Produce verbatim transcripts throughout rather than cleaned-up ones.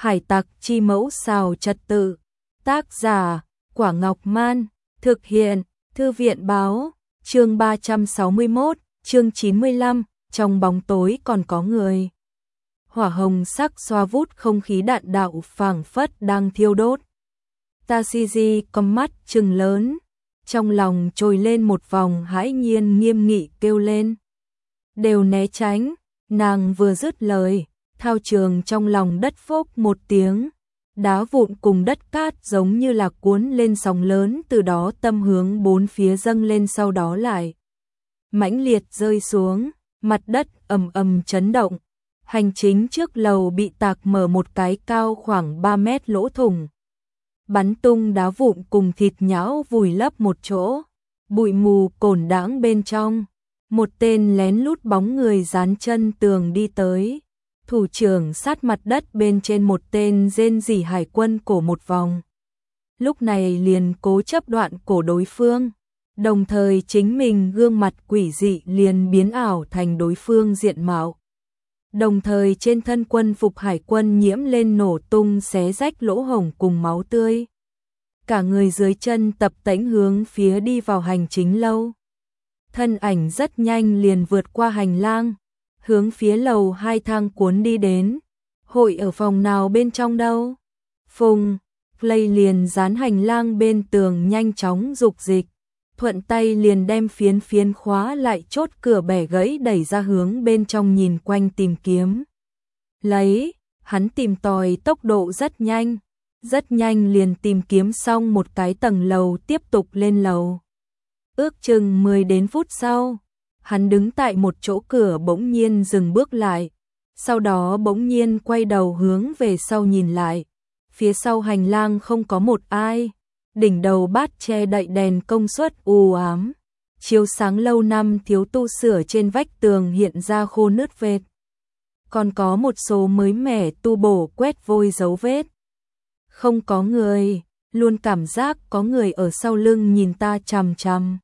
Hải tặc chi mẫu xào trật tự. Tác giả, Quả Ngọc Man. Thực hiện, Thư viện báo. Chương ba trăm sáu mươi mốt, chương chín mươi lăm, trong bóng tối còn có người. Hỏa hồng sắc xoa vút không khí đạn đạo phảng phất đang thiêu đốt. Tashigi con mắt trừng lớn, trong lòng trồi lên một vòng hãi nhiên, nghiêm nghị kêu lên. Đều né tránh, nàng vừa dứt lời, thao trường trong lòng đất phốc một tiếng, đá vụn cùng đất cát giống như là cuốn lên sóng lớn, từ đó tâm hướng bốn phía dâng lên, sau đó lại mãnh liệt rơi xuống, mặt đất ầm ầm chấn động. Hành chính trước lầu bị tạc mở một cái cao khoảng ba mét lỗ thủng, bắn tung đá vụn cùng thịt nhão vùi lấp một chỗ, bụi mù cổn đãng bên trong. Một tên lén lút bóng người dán chân tường đi tới, thủ trưởng sát mặt đất bên trên một tên rên rỉ hải quân cổ một vòng. Lúc này liền cố chấp đoạn cổ đối phương, đồng thời chính mình gương mặt quỷ dị liền biến ảo thành đối phương diện mạo. Đồng thời trên thân quân phục hải quân nhiễm lên nổ tung xé rách lỗ hổng cùng máu tươi. Cả người dưới chân tập tễnh hướng phía đi vào hành chính lâu. Thân ảnh rất nhanh liền vượt qua hành lang, hướng phía lầu hai thang cuốn đi đến. Hội ở phòng nào bên trong đâu? Phùng, Play liền dán hành lang bên tường nhanh chóng dục dịch, thuận tay liền đem phiến phiến khóa lại chốt cửa bẻ gãy, đẩy ra hướng bên trong nhìn quanh tìm kiếm. Lấy, hắn tìm tòi tốc độ rất nhanh, rất nhanh liền tìm kiếm xong một cái tầng lầu, tiếp tục lên lầu. Ước chừng mười đến phút sau, hắn đứng tại một chỗ cửa bỗng nhiên dừng bước lại, sau đó bỗng nhiên quay đầu hướng về sau nhìn lại. Phía sau hành lang không có một ai, đỉnh đầu bát che đậy đèn công suất u ám, chiếu sáng lâu năm thiếu tu sửa trên vách tường hiện ra khô nứt vết. Còn có một số mới mẻ tu bổ quét vôi dấu vết. Không có người, luôn cảm giác có người ở sau lưng nhìn ta chằm chằm.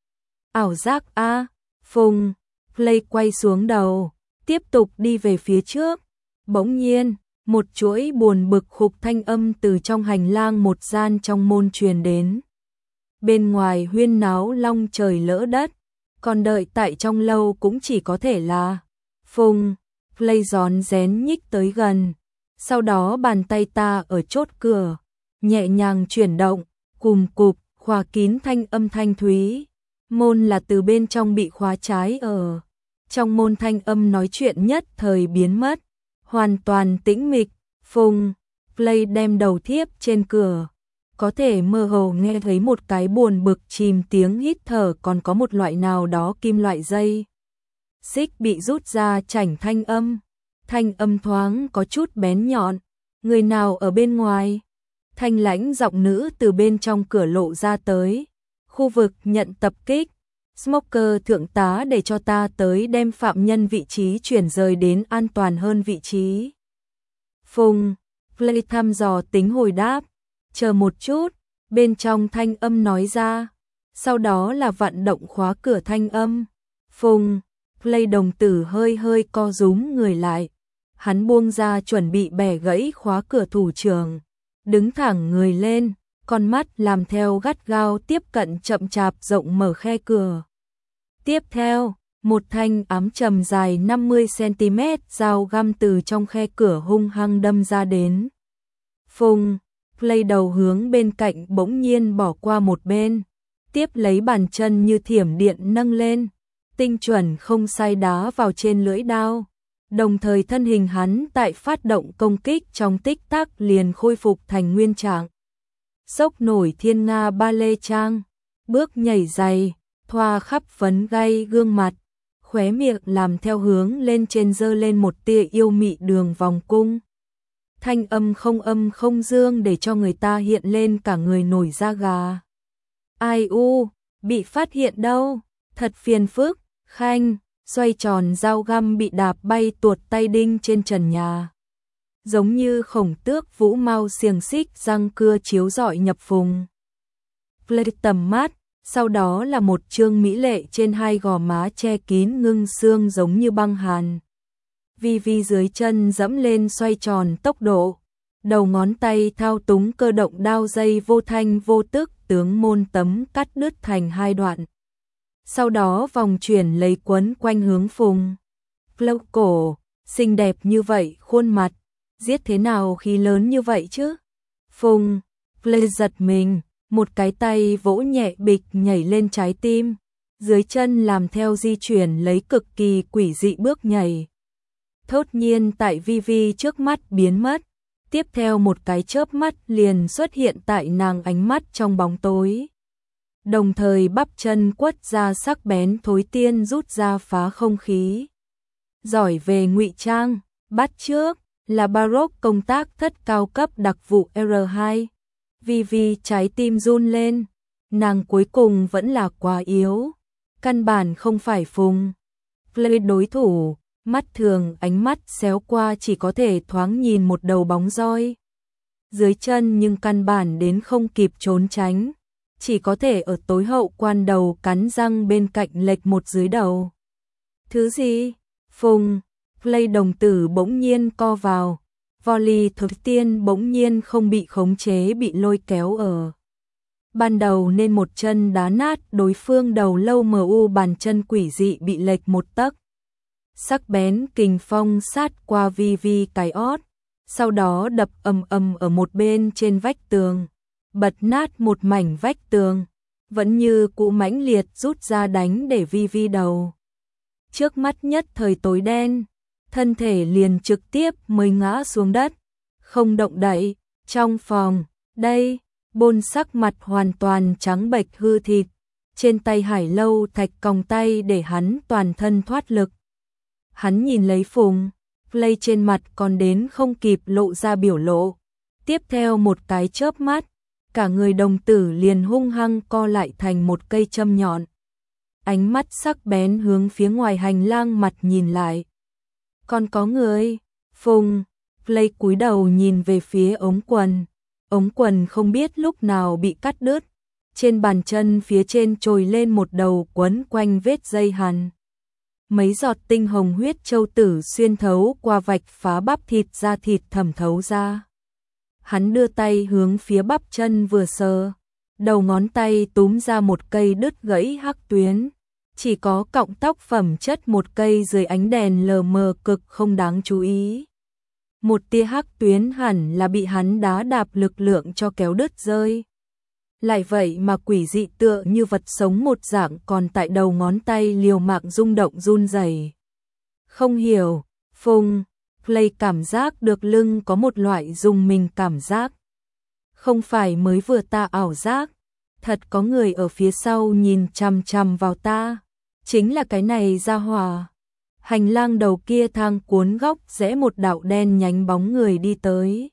Ảo giác a, Phùng, Play quay xuống đầu, tiếp tục đi về phía trước. Bỗng nhiên, một chuỗi buồn bực khục thanh âm từ trong hành lang một gian trong môn truyền đến. Bên ngoài huyên náo long trời lỡ đất, còn đợi tại trong lâu cũng chỉ có thể là Phùng. Play rón rén nhích tới gần, sau đó bàn tay ta ở chốt cửa nhẹ nhàng chuyển động, cùm cụp khóa kín, thanh âm thanh thúy. Môn là từ bên trong bị khóa trái, ở trong môn thanh âm nói chuyện nhất thời biến mất, hoàn toàn tĩnh mịch. Phùng, Play đem đầu thiếp trên cửa, có thể mơ hồ nghe thấy một cái buồn bực chìm tiếng hít thở, còn có một loại nào đó kim loại dây xích bị rút ra chảnh thanh âm. Thanh âm thoáng có chút bén nhọn. Người nào ở bên ngoài? Thanh lãnh giọng nữ từ bên trong cửa lộ ra tới. Khu vực nhận tập kích. Smoker thượng tá để cho ta tới đem phạm nhân vị trí chuyển rời đến an toàn hơn vị trí. Phùng, Play thăm dò tính hồi đáp. Chờ một chút, bên trong thanh âm nói ra. Sau đó là vận động khóa cửa thanh âm. Phùng, Play đồng tử hơi hơi co rúm người lại. Hắn buông ra chuẩn bị bẻ gãy khóa cửa thủ trưởng, đứng thẳng người lên, con mắt làm theo gắt gao tiếp cận chậm chạp rộng mở khe cửa. Tiếp theo, một thanh ám trầm dài năm mươi xăng-ti-mét dao găm từ trong khe cửa hung hăng đâm ra đến. Phùng, Play đầu hướng bên cạnh bỗng nhiên bỏ qua một bên, tiếp lấy bàn chân như thiểm điện nâng lên, tinh chuẩn không sai đá vào trên lưỡi đao. Đồng thời thân hình hắn tại phát động công kích trong tích tắc liền khôi phục thành nguyên trạng. Sốc nổi thiên nga ba lê trang, bước nhảy dày, thoa khắp phấn gay gương mặt, khóe miệng làm theo hướng lên trên dơ lên một tia yêu mị đường vòng cung. Thanh âm không âm không dương để cho người ta hiện lên cả người nổi da gà. Ai u, bị phát hiện đâu, thật phiền phức. Khanh, xoay tròn dao găm bị đạp bay tuột tay đinh trên trần nhà. Giống như khổng tước vũ mau xiềng xích răng cưa chiếu rọi nhập vùng. Play tầm mắt, sau đó là một trương mỹ lệ trên hai gò má che kín ngưng xương giống như băng hàn. Vi Vi dưới chân dẫm lên xoay tròn tốc độ, đầu ngón tay thao túng cơ động đao dây vô thanh vô tức tướng môn tấm cắt đứt thành hai đoạn. Sau đó vòng chuyển lấy quấn quanh hướng Phùng. Lâu cổ, xinh đẹp như vậy khuôn mặt, giết thế nào khí lớn như vậy chứ? Phùng, Lê giật mình, một cái tay vỗ nhẹ bịch nhảy lên trái tim, dưới chân làm theo di chuyển lấy cực kỳ quỷ dị bước nhảy. Thốt nhiên tại Vi Vi trước mắt biến mất, tiếp theo một cái chớp mắt liền xuất hiện tại nàng ánh mắt trong bóng tối. Đồng thời bắp chân quất ra sắc bén thối tiên rút ra phá không khí. Giỏi về ngụy trang, bắt trước là Baroque công tác thất cao cấp đặc vụ R hai. Vi Vi trái tim run lên, nàng cuối cùng vẫn là quá yếu, căn bản không phải Phùng Play đối thủ, mắt thường ánh mắt xéo qua chỉ có thể thoáng nhìn một đầu bóng roi dưới chân nhưng căn bản đến không kịp trốn tránh, chỉ có thể ở tối hậu quan đầu cắn răng bên cạnh lệch một dưới đầu. Thứ gì? Phùng Play đồng tử bỗng nhiên co vào, volley thực tiên bỗng nhiên không bị khống chế bị lôi kéo ở. Ban đầu nên một chân đá nát đối phương đầu lâu mờ u, bàn chân quỷ dị bị lệch một tấc. Sắc bén kình phong sát qua Vi Vi cái ót, sau đó đập ầm ầm ở một bên trên vách tường, bật nát một mảnh vách tường, vẫn như cũ mãnh liệt rút ra đánh để Vi Vi đầu. Trước mắt nhất thời tối đen, thân thể liền trực tiếp mới ngã xuống đất, không động đậy. Trong phòng, đây, Bôn sắc mặt hoàn toàn trắng bệch hư thịt, trên tay Hải Lâu Thạch còng tay để hắn toàn thân thoát lực. Hắn nhìn lấy Phùng Play trên mặt còn đến không kịp lộ ra biểu lộ, tiếp theo một cái chớp mắt, cả người đồng tử liền hung hăng co lại thành một cây châm nhọn. Ánh mắt sắc bén hướng phía ngoài hành lang mặt nhìn lại. Còn có người? Phùng Play cúi đầu nhìn về phía ống quần. Ống quần không biết lúc nào bị cắt đứt, trên bàn chân phía trên trồi lên một đầu quấn quanh vết dây hằn. Mấy giọt tinh hồng huyết châu tử xuyên thấu qua vạch phá bắp thịt ra, thịt thẩm thấu ra. Hắn đưa tay hướng phía bắp chân vừa sờ, đầu ngón tay túm ra một cây đứt gãy hắc tuyến, chỉ có cọng tóc phẩm chất một cây dưới ánh đèn lờ mờ cực không đáng chú ý. Một tia hắc tuyến hẳn là bị hắn đá đạp lực lượng cho kéo đứt rơi. Lại vậy mà quỷ dị tựa như vật sống một dạng còn tại đầu ngón tay liều mạng rung động run rẩy. Không hiểu, Phùng Play cảm giác được lưng có một loại rung mình cảm giác. Không phải mới vừa ta ảo giác, thật có người ở phía sau nhìn chằm chằm vào ta, chính là cái này ra hỏa. Hành lang đầu kia thang cuốn góc rẽ một đạo đen nhánh bóng người đi tới.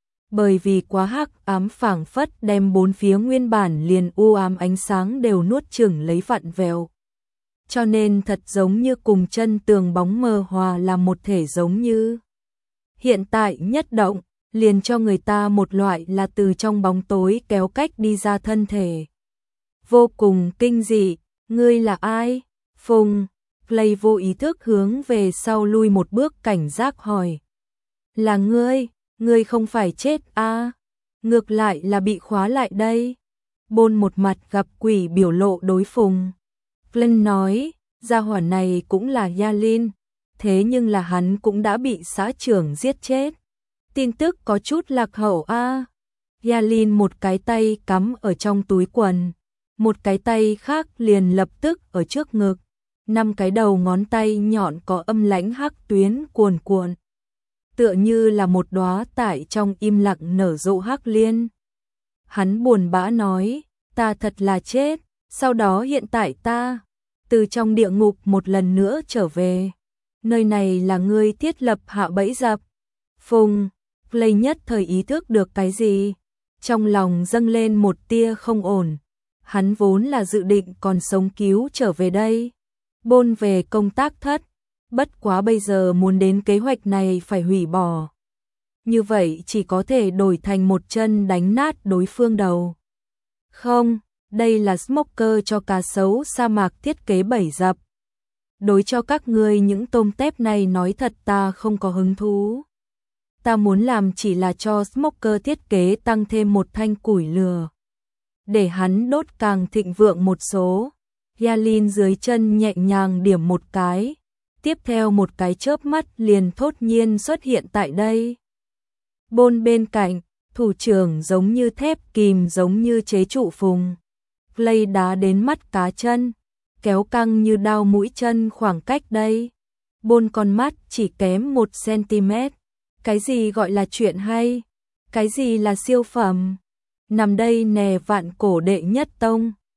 Bởi vì quá hắc ám phảng phất đem bốn phía nguyên bản liền u ám ánh sáng đều nuốt chửng lấy vặn vẹo. Cho nên thật giống như cùng chân tường bóng mờ hòa làm một thể, giống như hiện tại nhất động, liền cho người ta một loại là từ trong bóng tối kéo cách đi ra thân thể. Vô cùng kinh dị, ngươi là ai? Phùng Play vô ý thức hướng về sau lui một bước cảnh giác hỏi. Là ngươi, ngươi không phải chết à? Ngược lại là bị khóa lại đây. Bôn một mặt gặp quỷ biểu lộ đối Phùng Play nói, gia hỏa này cũng là Yalin, thế nhưng là hắn cũng đã bị xã trưởng giết chết. Tin tức có chút lạc hậu a. À? Yalin một cái tay cắm ở trong túi quần, một cái tay khác liền lập tức ở trước ngực. Năm cái đầu ngón tay nhọn có âm lãnh hắc tuyến cuồn cuộn, tựa như là một đóa tại trong im lặng nở rộ hắc liên. Hắn buồn bã nói, ta thật là chết, sau đó hiện tại ta từ trong địa ngục một lần nữa trở về. Nơi này là ngươi thiết lập hạ bẫy dập. Phùng Play nhất thời ý thức được cái gì, trong lòng dâng lên một tia không ổn. Hắn vốn là dự định còn sống cứu trở về đây, Bôn về công tác thất, bất quá bây giờ muốn đến kế hoạch này phải hủy bỏ. Như vậy chỉ có thể đổi thành một chân đánh nát đối phương đầu. Không, đây là Smoker cho cá sấu sa mạc thiết kế bẫy dập. Đối cho các ngươi những tôm tép này nói thật ta không có hứng thú. ta muốn làm chỉ là cho Smoker thiết kế tăng thêm một thanh củi lửa, để hắn đốt càng thịnh vượng một số. Yalin dưới chân nhẹ nhàng điểm một cái, tiếp theo một cái chớp mắt liền thốt nhiên xuất hiện tại đây. Bôn bên cạnh, thủ trưởng giống như thép kìm giống như chế trụ phùng. Lây đá đến mắt cá chân, kéo căng như đao mũi chân khoảng cách đây. Bôn con mắt chỉ kém một xăng-ti-mét. Cái gì gọi là chuyện hay? Cái gì là siêu phẩm? Nằm đây nè vạn cổ đệ nhất tông.